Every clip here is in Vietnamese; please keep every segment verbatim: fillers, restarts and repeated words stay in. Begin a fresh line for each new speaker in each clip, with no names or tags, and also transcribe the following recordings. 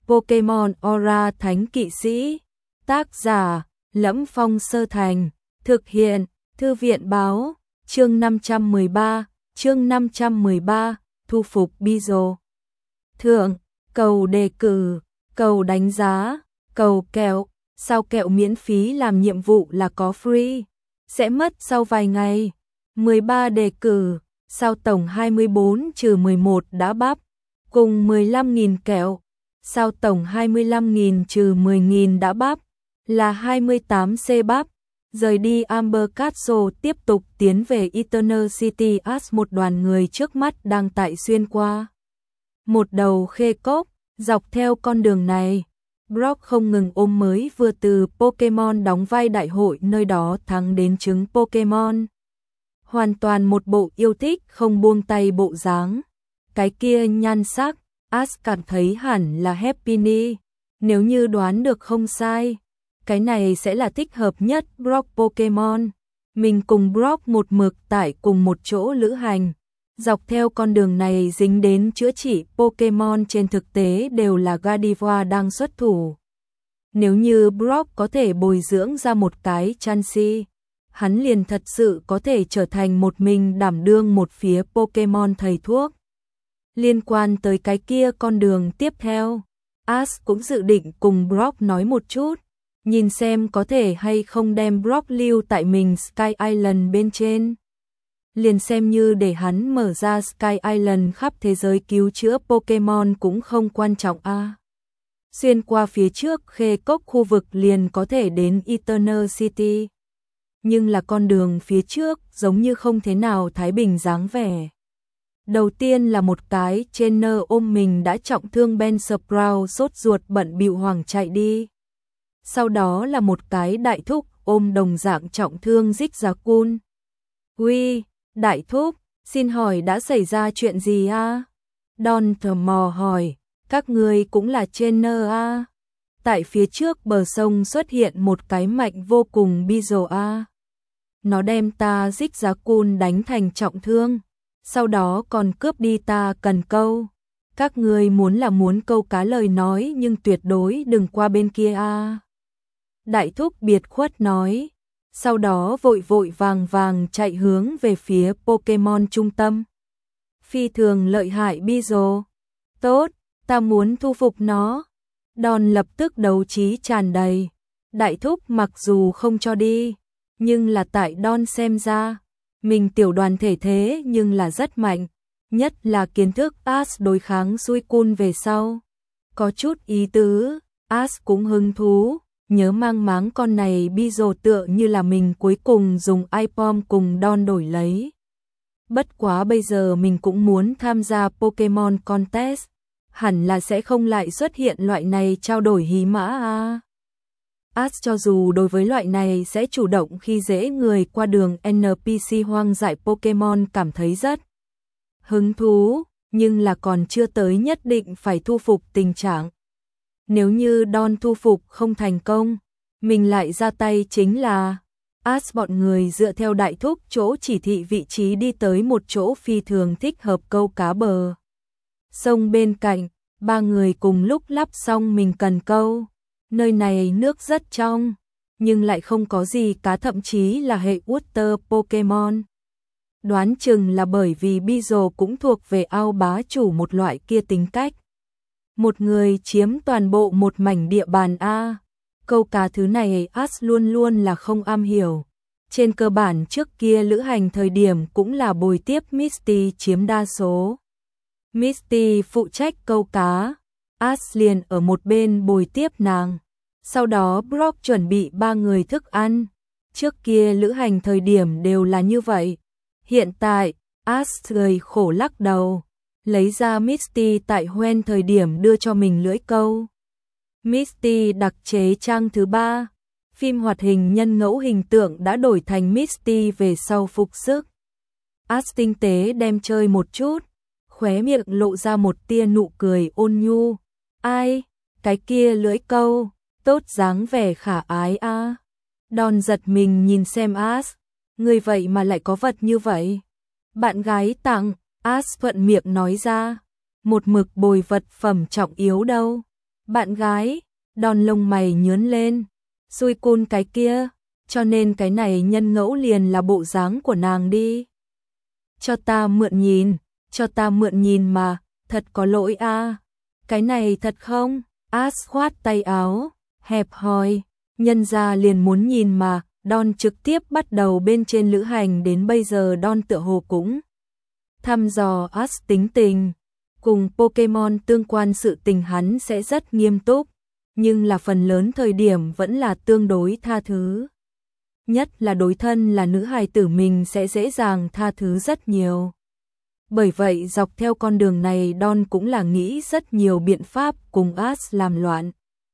Pokemon Aura Thánh Kỵ Sĩ. Tác giả: Lẫm Phong Sơ Thành. Thực hiện: Thư viện báo. Chương năm trăm mười ba, chương năm trăm mười ba, thu phục Bizo. Thượng, cầu đề cử, cầu đánh giá, cầu kẹo, sao kẹo miễn phí làm nhiệm vụ là có free, sẽ mất sau vài ngày. mười ba đề cử, sao tổng hai mươi bốn trừ mười một đã bắp, cùng mười lăm nghìn kẹo, sao tổng hai mươi lăm nghìn trừ mười nghìn đã bắp, là hai mươi tám C bắp. Rời đi Amber Castle tiếp tục tiến về Eternal City as một đoàn người trước mắt đang tại xuyên qua một đầu khê cốc. Dọc theo con đường này, Brock không ngừng ôm mới vừa từ Pokemon đóng vai đại hội nơi đó thắng đến trứng Pokemon. Hoàn toàn một bộ yêu thích không buông tay bộ dáng. Cái kia nhan sắc, Ash cảm thấy hẳn là Happiny. Nếu như đoán được không sai, cái này sẽ là thích hợp nhất Brock Pokemon. Mình cùng Brock một mực tại cùng một chỗ lữ hành. Dọc theo con đường này dính đến chữa trị Pokemon trên thực tế đều là Gardevoir đang xuất thủ. Nếu như Brock có thể bồi dưỡng ra một cái Chansey, hắn liền thật sự có thể trở thành một mình đảm đương một phía Pokemon thầy thuốc. Liên quan tới cái kia con đường tiếp theo, Ash cũng dự định cùng Brock nói một chút, nhìn xem có thể hay không đem Brock lưu tại mình Sky Island bên trên. Liền xem như để hắn mở ra Sky Island khắp thế giới cứu chữa Pokemon cũng không quan trọng a. À. Xuyên qua phía trước khê cốc khu vực liền có thể đến Eternal City. Nhưng là con đường phía trước giống như không thế nào thái bình dáng vẻ. Đầu tiên là một cái trainer ôm mình đã trọng thương Ben Sprout sốt ruột bận bịu hoảng chạy đi. Sau đó là một cái đại thúc ôm đồng dạng trọng thương Zigzagoon. Uy, đại thúc, xin hỏi đã xảy ra chuyện gì a? À? Don tò mò hỏi, các ngươi cũng là trainer a? À? Tại phía trước bờ sông xuất hiện một cái mạnh vô cùng Bizo a. À? Nó đem ta Zigzagoon đánh thành trọng thương, sau đó còn cướp đi ta cần câu. Các ngươi muốn là muốn câu cá lời nói nhưng tuyệt đối đừng qua bên kia a. À? Đại thúc biệt khuất nói, sau đó vội vội vàng vàng chạy hướng về phía Pokemon trung tâm. Phi thường lợi hại Bizo. Tốt, ta muốn thu phục nó. Don lập tức đấu trí tràn đầy. Đại thúc mặc dù không cho đi, nhưng là tại Don xem ra, mình tiểu đoàn thể thế nhưng là rất mạnh, nhất là kiến thức Ash đối kháng Suicune về sau. Có chút ý tứ, Ash cũng hứng thú. Nhớ mang máng con này Bizo tựa như là mình cuối cùng dùng iPom cùng Don đổi lấy. Bất quá bây giờ mình cũng muốn tham gia Pokemon Contest, hẳn là sẽ không lại xuất hiện loại này trao đổi hí mã a. Ash cho dù đối với loại này sẽ chủ động khi dễ người qua đường en pê xê hoang dại Pokemon cảm thấy rất hứng thú, nhưng là còn chưa tới nhất định phải thu phục tình trạng. Nếu như Don thu phục không thành công, mình lại ra tay chính là Ash bọn người dựa theo đại thúc chỗ chỉ thị vị trí đi tới một chỗ phi thường thích hợp câu cá bờ sông bên cạnh, ba người cùng lúc lắp xong mình cần câu. Nơi này nước rất trong, nhưng lại không có gì cá, thậm chí là hệ water Pokemon. Đoán chừng là bởi vì Bizo cũng thuộc về ao bá chủ một loại kia tính cách. Một người chiếm toàn bộ một mảnh địa bàn a. Câu cá thứ này Ash luôn luôn là không am hiểu. Trên cơ bản trước kia lữ hành thời điểm cũng là bồi tiếp Misty chiếm đa số. Misty phụ trách câu cá, Ash liền ở một bên bồi tiếp nàng. Sau đó Brock chuẩn bị ba người thức ăn. Trước kia lữ hành thời điểm đều là như vậy. Hiện tại, Ash cười khổ lắc đầu. Lấy ra Misty tại Hoenn thời điểm đưa cho mình lưỡi câu. Misty đặc chế trang thứ ba, phim hoạt hình nhân ngẫu hình tượng đã đổi thành Misty về sau phục sức. Ash tinh tế đem chơi một chút, khóe miệng lộ ra một tia nụ cười ôn nhu. Ai, cái kia lưỡi câu, tốt dáng vẻ khả ái a. À. Don giật mình nhìn xem Ash, người vậy mà lại có vật như vậy. Bạn gái tặng. Ash thuận miệng nói ra, một mực bồi vật phẩm trọng yếu đâu. Bạn gái, Don lông mày nhướng lên. Xui cun cái kia, cho nên cái này nhân ngẫu liền là bộ dáng của nàng đi. Cho ta mượn nhìn, cho ta mượn nhìn mà, thật có lỗi a. À. Cái này thật không? As khoát tay áo, hẹp hòi, nhân ra liền muốn nhìn mà. Don trực tiếp bắt đầu bên trên lữ hành, đến bây giờ Don tựa hồ cũng thăm dò As tính tình. Cùng Pokemon tương quan sự tình hắn sẽ rất nghiêm túc, nhưng là phần lớn thời điểm vẫn là tương đối tha thứ. Nhất là đối thân là nữ hài tử mình sẽ dễ dàng tha thứ rất nhiều. Bởi vậy dọc theo con đường này Don cũng là nghĩ rất nhiều biện pháp cùng As làm loạn.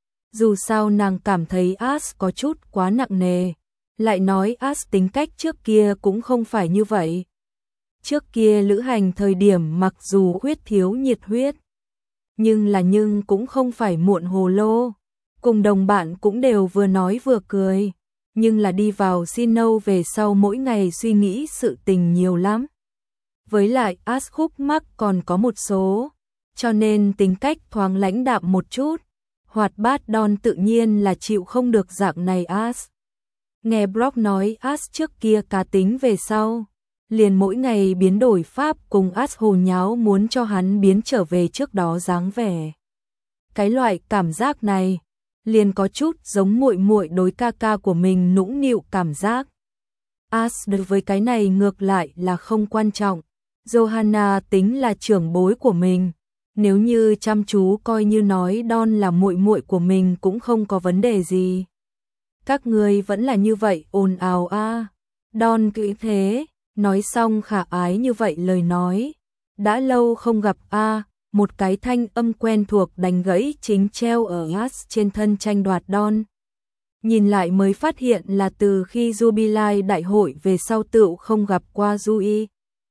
Dù sao nàng cảm thấy As có chút quá nặng nề, lại nói As tính cách trước kia cũng không phải như vậy. Trước kia lữ hành thời điểm mặc dù huyết thiếu nhiệt huyết, nhưng là nhưng cũng không phải muộn hồ lô. Cùng đồng bạn cũng đều vừa nói vừa cười, nhưng là đi vào Sinnoh về sau mỗi ngày suy nghĩ sự tình nhiều lắm. Với lại As khúc mắc còn có một số, cho nên tính cách thoáng lãnh đạm một chút. Hoạt bát Don tự nhiên là chịu không được dạng này As. Nghe Brock nói As trước kia cá tính về sau, liền mỗi ngày biến đổi pháp cùng As hồ nháo muốn cho hắn biến trở về trước đó dáng vẻ. Cái loại cảm giác này liền có chút giống muội muội đối ca ca của mình nũng nịu cảm giác. As đối với cái này ngược lại là không quan trọng. Johanna tính là trưởng bối của mình, nếu như chăm chú coi như nói Don là muội muội của mình cũng không có vấn đề gì. Các người vẫn là như vậy ồn ào a. À. Don cứ thế, nói xong khả ái như vậy lời nói. Đã lâu không gặp a. À. Một cái thanh âm quen thuộc đánh gãy chính treo ở As trên thân tranh đoạt Don. Nhìn lại mới phát hiện là từ khi Jubilee đại hội về sau tựu không gặp qua Yui.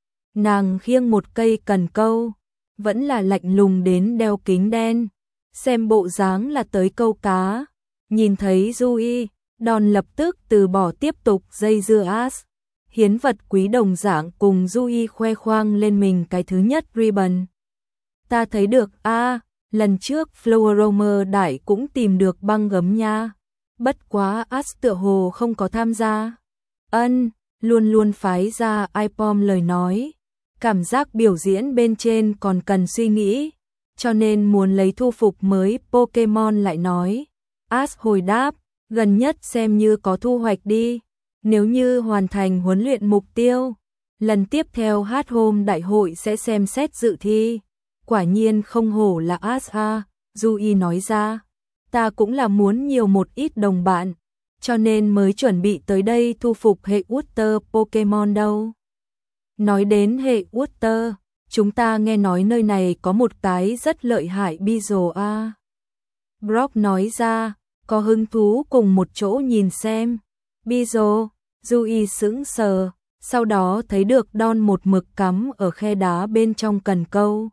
Nàng khiêng một cây cần câu, vẫn là lạnh lùng đến đeo kính đen, xem bộ dáng là tới câu cá. Nhìn thấy Yui, Don lập tức từ bỏ tiếp tục dây dưa As. Hiến vật quý đồng dạng cùng Yui khoe khoang lên mình cái thứ nhất ribbon. Ta thấy được a, à, lần trước Flower đại cũng tìm được băng gấm nha. Bất quá As tựa hồ không có tham gia. Ân, luôn luôn phái ra i pê o em lời nói. Cảm giác biểu diễn bên trên còn cần suy nghĩ, cho nên muốn lấy thu phục mới Pokemon lại nói. As hồi đáp, gần nhất xem như có thu hoạch đi. Nếu như hoàn thành huấn luyện mục tiêu, lần tiếp theo hát hôm đại hội sẽ xem xét dự thi. Quả nhiên không hổ là As a, Yui nói ra. Ta cũng là muốn nhiều một ít đồng bạn, cho nên mới chuẩn bị tới đây thu phục hệ Water Pokemon đâu. Nói đến hệ Water, chúng ta nghe nói nơi này có một cái rất lợi hại Beedrill a. Brock nói ra, có hứng thú cùng một chỗ nhìn xem. Beedrill, Yui sững sờ, sau đó thấy được Don một mực cắm ở khe đá bên trong cần câu.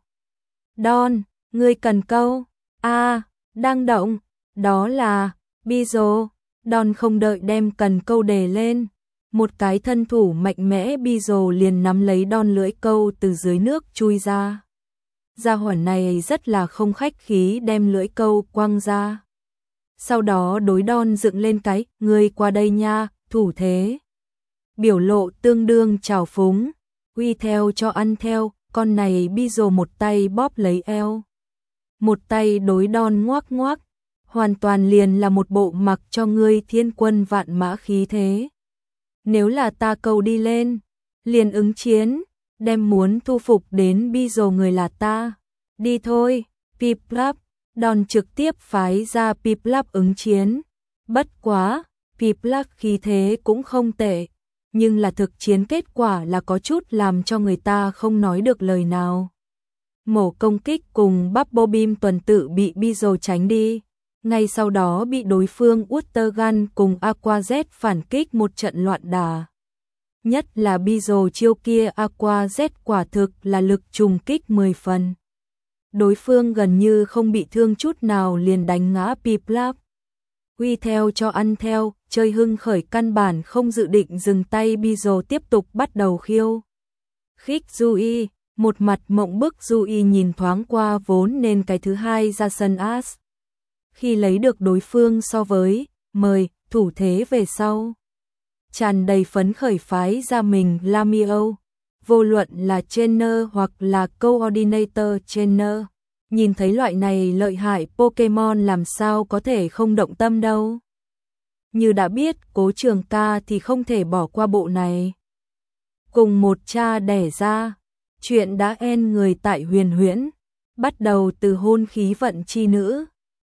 Don, ngươi cần câu? A, à, đang động, đó là Beedrill. Don không đợi đem cần câu đề lên, một cái thân thủ mạnh mẽ Beedrill liền nắm lấy Don lưỡi câu từ dưới nước chui ra. Gia hỏa này rất là không khách khí đem lưỡi câu quăng ra. Sau đó đối Don dựng lên cái, ngươi qua đây nha, thủ thế. Biểu lộ tương đương trào phúng, uy theo cho ăn theo, con này Beedrill một tay bóp lấy eo. Một tay đối Don ngoác ngoác, hoàn toàn liền là một bộ mặc cho ngươi thiên quân vạn mã khí thế. Nếu là ta câu đi lên, liền ứng chiến, đem muốn thu phục đến Beedrill người là ta. Đi thôi, Piplup. Don trực tiếp phái ra Piplup ứng chiến. Bất quá, Piplup khí thế cũng không tệ, nhưng là thực chiến kết quả là có chút làm cho người ta không nói được lời nào. Mổ công kích cùng Bubble Beam tuần tự bị Beedrill tránh đi. Ngay sau đó bị đối phương Water Gun cùng Aqua Jet phản kích một trận loạn đả. Nhất là Beedrill chiêu kia Aqua Jet quả thực là lực trùng kích mười phần. Đối phương gần như không bị thương chút nào liền đánh ngã Piplup. Uy theo cho ăn theo, chơi hưng khởi căn bản không dự định dừng tay Beedrill tiếp tục bắt đầu khiêu khích Yui, một mặt mộng bức Yui nhìn thoáng qua vốn nên cái thứ hai ra sân As. khi lấy được đối phương so với mời thủ thế về sau. Tràn đầy phấn khởi phái ra mình Lamio, vô luận là trainer hoặc là coordinator trainer. Nhìn thấy loại này lợi hại Pokemon làm sao có thể không động tâm đâu. Như đã biết Cố Trường Ca thì không thể bỏ qua bộ này. Cùng một cha đẻ ra, chuyện đã en người tại Huyền Huyễn, bắt đầu từ hôn khí vận chi nữ,